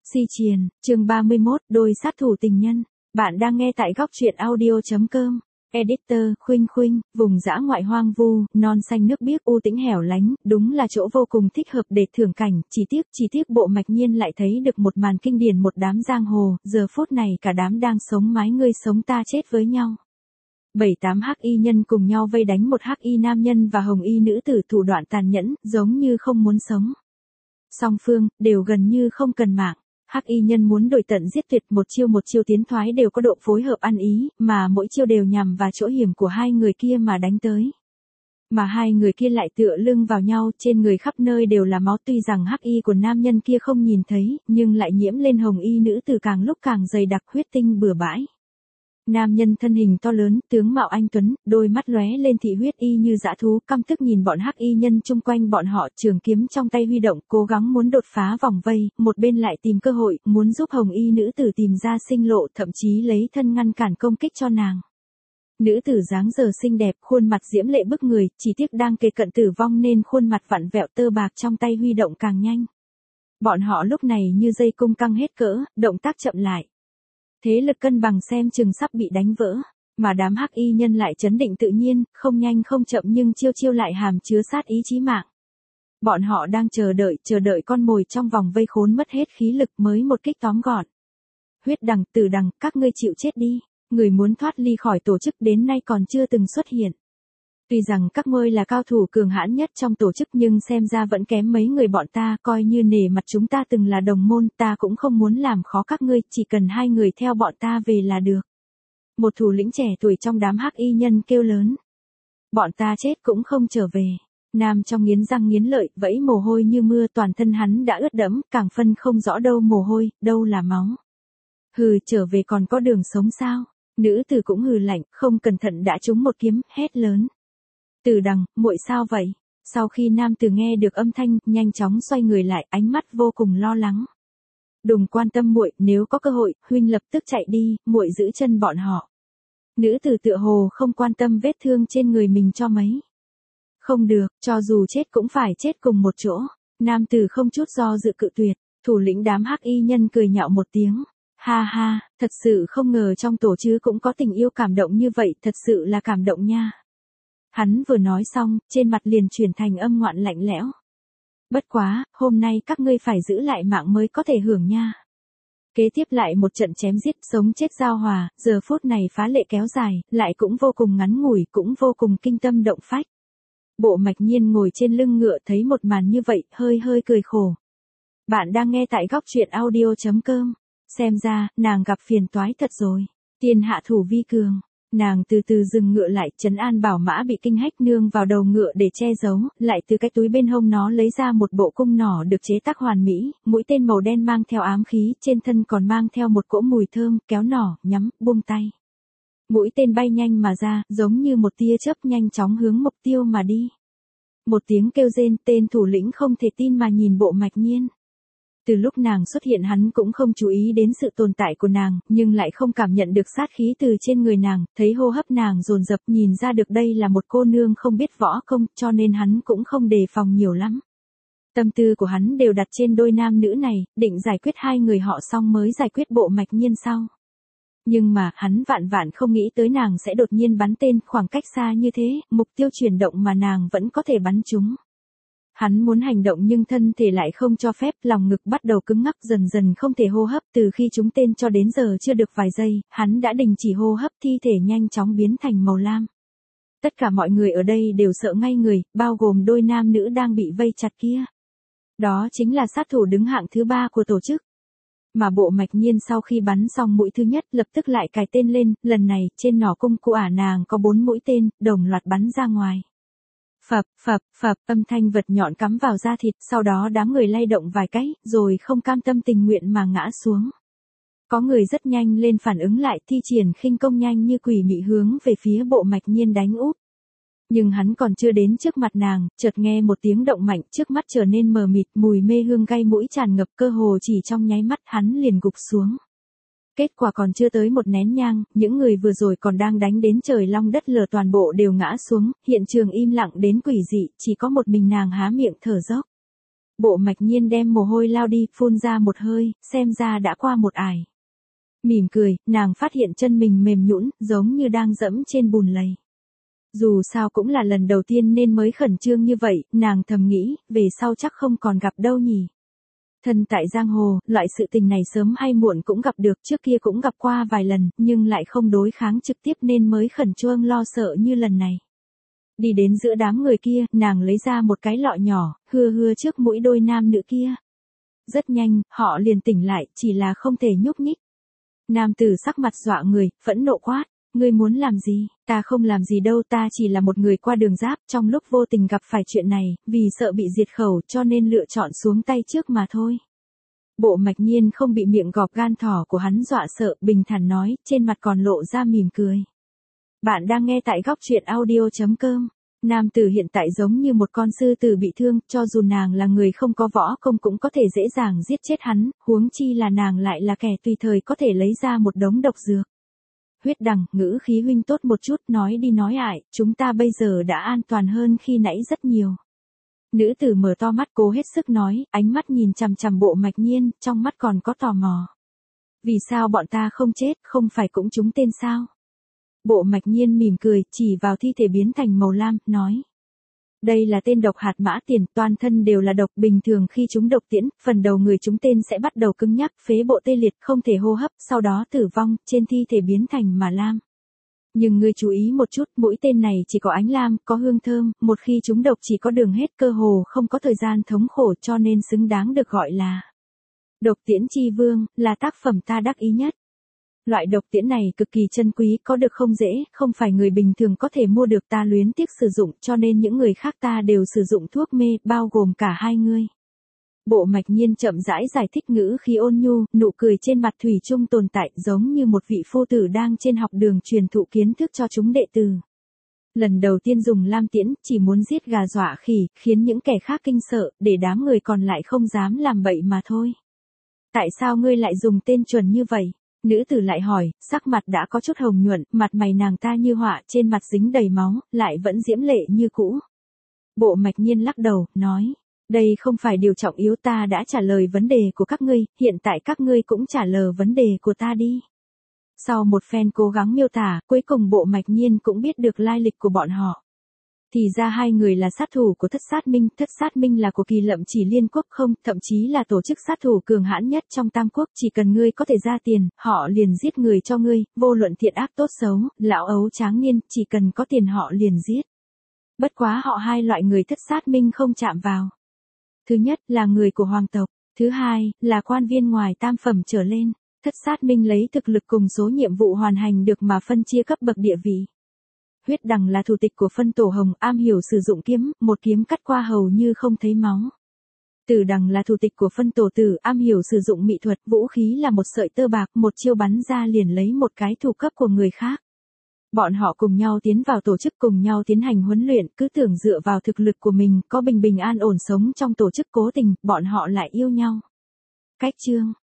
Si Triền, chương 31, đôi sát thủ tình nhân. Bạn đang nghe tại góc truyện audio.com. Editor, Khuynh, vùng dã ngoại hoang vu, non xanh nước biếc u tĩnh hẻo lánh, đúng là chỗ vô cùng thích hợp để thưởng cảnh, chỉ tiếc Bộ Mạch Nhiên lại thấy được một màn kinh điển, một đám giang hồ, giờ phút này cả đám đang sống mái ngươi sống ta chết với nhau. 7-8 hắc y nhân cùng nhau vây đánh một hắc y nam nhân và hồng y nữ tử, thủ đoạn tàn nhẫn, giống như không muốn sống. Song phương, đều gần như không cần mạng. Hắc y nhân muốn đổi tận giết tuyệt, một chiêu tiến thoái đều có độ phối hợp ăn ý, mà mỗi chiêu đều nhằm vào chỗ hiểm của hai người kia mà đánh tới. Mà hai người kia lại tựa lưng vào nhau, trên người khắp nơi đều là máu, tuy rằng hắc y của nam nhân kia không nhìn thấy, nhưng lại nhiễm lên hồng y nữ tử càng lúc càng dày đặc, huyết tinh bừa bãi. Nam nhân thân hình to lớn, tướng mạo anh tuấn, đôi mắt lóe lên thị huyết y như dã thú, căm tức nhìn bọn hắc y nhân chung quanh bọn họ, trường kiếm trong tay huy động, cố gắng muốn đột phá vòng vây, một bên lại tìm cơ hội, muốn giúp hồng y nữ tử tìm ra sinh lộ, thậm chí lấy thân ngăn cản công kích cho nàng. Nữ tử dáng dờ xinh đẹp, khuôn mặt diễm lệ bức người, chỉ tiếc đang kề cận tử vong nên khuôn mặt vặn vẹo, tơ bạc trong tay huy động càng nhanh. Bọn họ lúc này như dây cung căng hết cỡ, động tác chậm lại. Thế lực cân bằng xem chừng sắp bị đánh vỡ, mà đám hắc y nhân lại trấn định tự nhiên, không nhanh không chậm nhưng chiêu lại hàm chứa sát ý chí mạng. Bọn họ đang chờ đợi con mồi trong vòng vây, khốn mất hết khí lực mới một kích tóm gọn. Huyết đằng, tử đằng, các ngươi chịu chết đi, người muốn thoát ly khỏi tổ chức đến nay còn chưa từng xuất hiện. Tuy rằng các ngươi là cao thủ cường hãn nhất trong tổ chức nhưng xem ra vẫn kém mấy người bọn ta, coi như nể mặt chúng ta từng là đồng môn, ta cũng không muốn làm khó các ngươi, chỉ cần hai người theo bọn ta về là được. Một thủ lĩnh trẻ tuổi trong đám hắc y nhân kêu lớn. Bọn ta chết cũng không trở về. Nam trong nghiến răng nghiến lợi, vẫy mồ hôi như mưa, toàn thân hắn đã ướt đẫm, càng phân không rõ đâu mồ hôi, đâu là máu. Hừ, trở về còn có đường sống sao? Nữ tử cũng hừ lạnh, không cẩn thận đã trúng một kiếm, hét lớn. Tử đằng, muội sao vậy? Sau khi nam tử nghe được âm thanh, nhanh chóng xoay người lại, ánh mắt vô cùng lo lắng. Đừng quan tâm muội, nếu có cơ hội, huynh lập tức chạy đi, muội giữ chân bọn họ. Nữ tử tựa hồ không quan tâm vết thương trên người mình cho mấy. Không được, cho dù chết cũng phải chết cùng một chỗ. Nam tử không chút do dự cự tuyệt. Thủ lĩnh đám hắc y nhân cười nhạo một tiếng. Ha ha, thật sự không ngờ trong tổ chứ cũng có tình yêu cảm động như vậy, thật sự là cảm động nha. Hắn vừa nói xong, trên mặt liền chuyển thành âm ngoạn lạnh lẽo. Bất quá, hôm nay các ngươi phải giữ lại mạng mới có thể hưởng nha. Kế tiếp lại một trận chém giết, sống chết giao hòa, giờ phút này phá lệ kéo dài, lại cũng vô cùng ngắn ngủi, cũng vô cùng kinh tâm động phách. Bộ Mạch Nhiên ngồi trên lưng ngựa thấy một màn như vậy, hơi cười khổ. Bạn đang nghe tại góc truyện audio.com. Xem ra, nàng gặp phiền toái thật rồi. Tiên hạ thủ vi cường. Nàng từ từ dừng ngựa lại, trấn an bảo mã bị kinh hách nương vào đầu ngựa để che giấu, lại từ cái túi bên hông nó lấy ra một bộ cung nỏ được chế tác hoàn mỹ, mũi tên màu đen mang theo ám khí, trên thân còn mang theo một cỗ mùi thơm, kéo nỏ, nhắm, buông tay. Mũi tên bay nhanh mà ra, giống như một tia chớp nhanh chóng hướng mục tiêu mà đi. Một tiếng kêu rên, tên thủ lĩnh không thể tin mà nhìn Bộ Mạch Nhiên. Từ lúc nàng xuất hiện hắn cũng không chú ý đến sự tồn tại của nàng, nhưng lại không cảm nhận được sát khí từ trên người nàng, thấy hô hấp nàng dồn dập, nhìn ra được đây là một cô nương không biết võ công, cho nên hắn cũng không đề phòng nhiều lắm. Tâm tư của hắn đều đặt trên đôi nam nữ này, định giải quyết hai người họ xong mới giải quyết Bộ Mạch Nhiên sau. Nhưng mà, hắn vạn không nghĩ tới nàng sẽ đột nhiên bắn tên khoảng cách xa như thế, mục tiêu chuyển động mà nàng vẫn có thể bắn trúng. Hắn muốn hành động nhưng thân thể lại không cho phép, lòng ngực bắt đầu cứng ngắc, dần không thể hô hấp, từ khi trúng tên cho đến giờ chưa được vài giây, hắn đã đình chỉ hô hấp, thi thể nhanh chóng biến thành màu lam. Tất cả mọi người ở đây đều sợ ngay người, bao gồm đôi nam nữ đang bị vây chặt kia. Đó chính là sát thủ đứng hạng thứ 3 của tổ chức. Mà Bộ Mạch Nhiên sau khi bắn xong mũi thứ nhất lập tức lại cài tên lên, lần này, trên nỏ cung của nàng có 4 mũi tên, đồng loạt bắn ra ngoài. Phập, âm thanh vật nhọn cắm vào da thịt, sau đó đám người lay động vài cái, rồi không cam tâm tình nguyện mà ngã xuống. Có người rất nhanh lên phản ứng lại, thi triển khinh công nhanh như quỷ mị hướng về phía Bộ Mạch Nhiên đánh úp. Nhưng hắn còn chưa đến trước mặt nàng, chợt nghe một tiếng động mạnh, trước mắt trở nên mờ mịt, mùi mê hương gây mũi tràn ngập, cơ hồ chỉ trong nháy mắt hắn liền gục xuống. Kết quả còn chưa tới một nén nhang, những người vừa rồi còn đang đánh đến trời long đất lở toàn bộ đều ngã xuống, hiện trường im lặng đến quỷ dị, chỉ có một mình nàng há miệng thở dốc. Bộ Mạch Nhiên đem mồ hôi lao đi, phun ra một hơi, xem ra đã qua một ải. Mỉm cười, nàng phát hiện chân mình mềm nhũn, giống như đang dẫm trên bùn lầy. Dù sao cũng là lần đầu tiên nên mới khẩn trương như vậy, nàng thầm nghĩ, về sau chắc không còn gặp đâu nhỉ. Thân tại giang hồ, loại sự tình này sớm hay muộn cũng gặp được, trước kia cũng gặp qua vài lần, nhưng lại không đối kháng trực tiếp nên mới khẩn trương lo sợ như lần này. Đi đến giữa đám người kia, nàng lấy ra một cái lọ nhỏ, hưa trước mũi đôi nam nữ kia. Rất nhanh, họ liền tỉnh lại, chỉ là không thể nhúc nhích. Nam tử sắc mặt dọa người, phẫn nộ quát. Ngươi muốn làm gì? Ta không làm gì đâu, ta chỉ là một người qua đường giáp, trong lúc vô tình gặp phải chuyện này, vì sợ bị diệt khẩu cho nên lựa chọn xuống tay trước mà thôi. Bộ Mạch Nhiên không bị miệng gọp gan thỏ của hắn dọa sợ, bình thản nói, trên mặt còn lộ ra mỉm cười. Bạn đang nghe tại góc truyện audio.com. Nam tử hiện tại giống như một con sư tử bị thương, cho dù nàng là người không có võ công cũng có thể dễ dàng giết chết hắn, huống chi là nàng lại là kẻ tùy thời có thể lấy ra một đống độc dược. Huyết Đằng, ngữ khí huynh tốt một chút, nói đi nói lại, chúng ta bây giờ đã an toàn hơn khi nãy rất nhiều. Nữ tử mở to mắt cố hết sức nói, ánh mắt nhìn chằm chằm Bộ Mạch Nhiên, trong mắt còn có tò mò. Vì sao bọn ta không chết, không phải cũng trúng tên sao? Bộ Mạch Nhiên mỉm cười, chỉ vào thi thể biến thành màu lam, nói. Đây là tên độc hạt mã tiền, toàn thân đều là độc, bình thường khi chúng độc tiễn, phần đầu người chúng tên sẽ bắt đầu cứng nhắc, phế bộ tê liệt, không thể hô hấp, sau đó tử vong, trên thi thể biến thành mà lam. Nhưng ngươi chú ý một chút, mũi tên này chỉ có ánh lam, có hương thơm, một khi chúng độc chỉ có đường hết, cơ hồ không có thời gian thống khổ, cho nên xứng đáng được gọi là Độc Tiễn Chi Vương, là tác phẩm ta đắc ý nhất. Loại độc tiễn này cực kỳ chân quý, có được không dễ, không phải người bình thường có thể mua được, ta luyến tiếc sử dụng, cho nên những người khác ta đều sử dụng thuốc mê, bao gồm cả hai ngươi. Bộ Mạch Nhiên chậm rãi giải thích, ngữ khí ôn nhu, nụ cười trên mặt thủy chung tồn tại, giống như một vị phu tử đang trên học đường truyền thụ kiến thức cho chúng đệ tử. Lần đầu tiên dùng lam tiễn, chỉ muốn giết gà dọa khỉ, khiến những kẻ khác kinh sợ, để đám người còn lại không dám làm bậy mà thôi. Tại sao ngươi lại dùng tên chuẩn như vậy? Nữ tử lại hỏi, sắc mặt đã có chút hồng nhuận, mặt mày nàng ta như họa, trên mặt dính đầy máu, lại vẫn diễm lệ như cũ. Bộ Mạch Nhiên lắc đầu, nói, đây không phải điều trọng yếu, ta đã trả lời vấn đề của các ngươi, hiện tại các ngươi cũng trả lời vấn đề của ta đi. Sau một phen cố gắng miêu tả, cuối cùng Bộ Mạch Nhiên cũng biết được lai lịch của bọn họ. Thì ra hai người là sát thủ của Thất Sát Minh là của Kỳ Lậm Chỉ Liên Quốc không, thậm chí là tổ chức sát thủ cường hãn nhất trong Tam Quốc, chỉ cần ngươi có thể ra tiền, họ liền giết người cho ngươi, vô luận thiện ác tốt xấu, lão ấu tráng niên, chỉ cần có tiền họ liền giết. Bất quá họ hai loại người Thất Sát Minh không chạm vào. Thứ nhất là người của hoàng tộc, thứ hai là quan viên ngoài tam phẩm trở lên. Thất Sát Minh lấy thực lực cùng số nhiệm vụ hoàn thành được mà phân chia cấp bậc địa vị. Huyết Đằng là thủ tịch của phân tổ Hồng, am hiểu sử dụng kiếm, một kiếm cắt qua hầu như không thấy máu. Tử Đằng là thủ tịch của phân tổ Tử, am hiểu sử dụng mỹ thuật, vũ khí là một sợi tơ bạc, một chiêu bắn ra liền lấy một cái thủ cấp của người khác. Bọn họ cùng nhau tiến vào tổ chức, cùng nhau tiến hành huấn luyện, cứ tưởng dựa vào thực lực của mình, có bình bình an ổn sống trong tổ chức, cố tình, bọn họ lại yêu nhau. Cách chương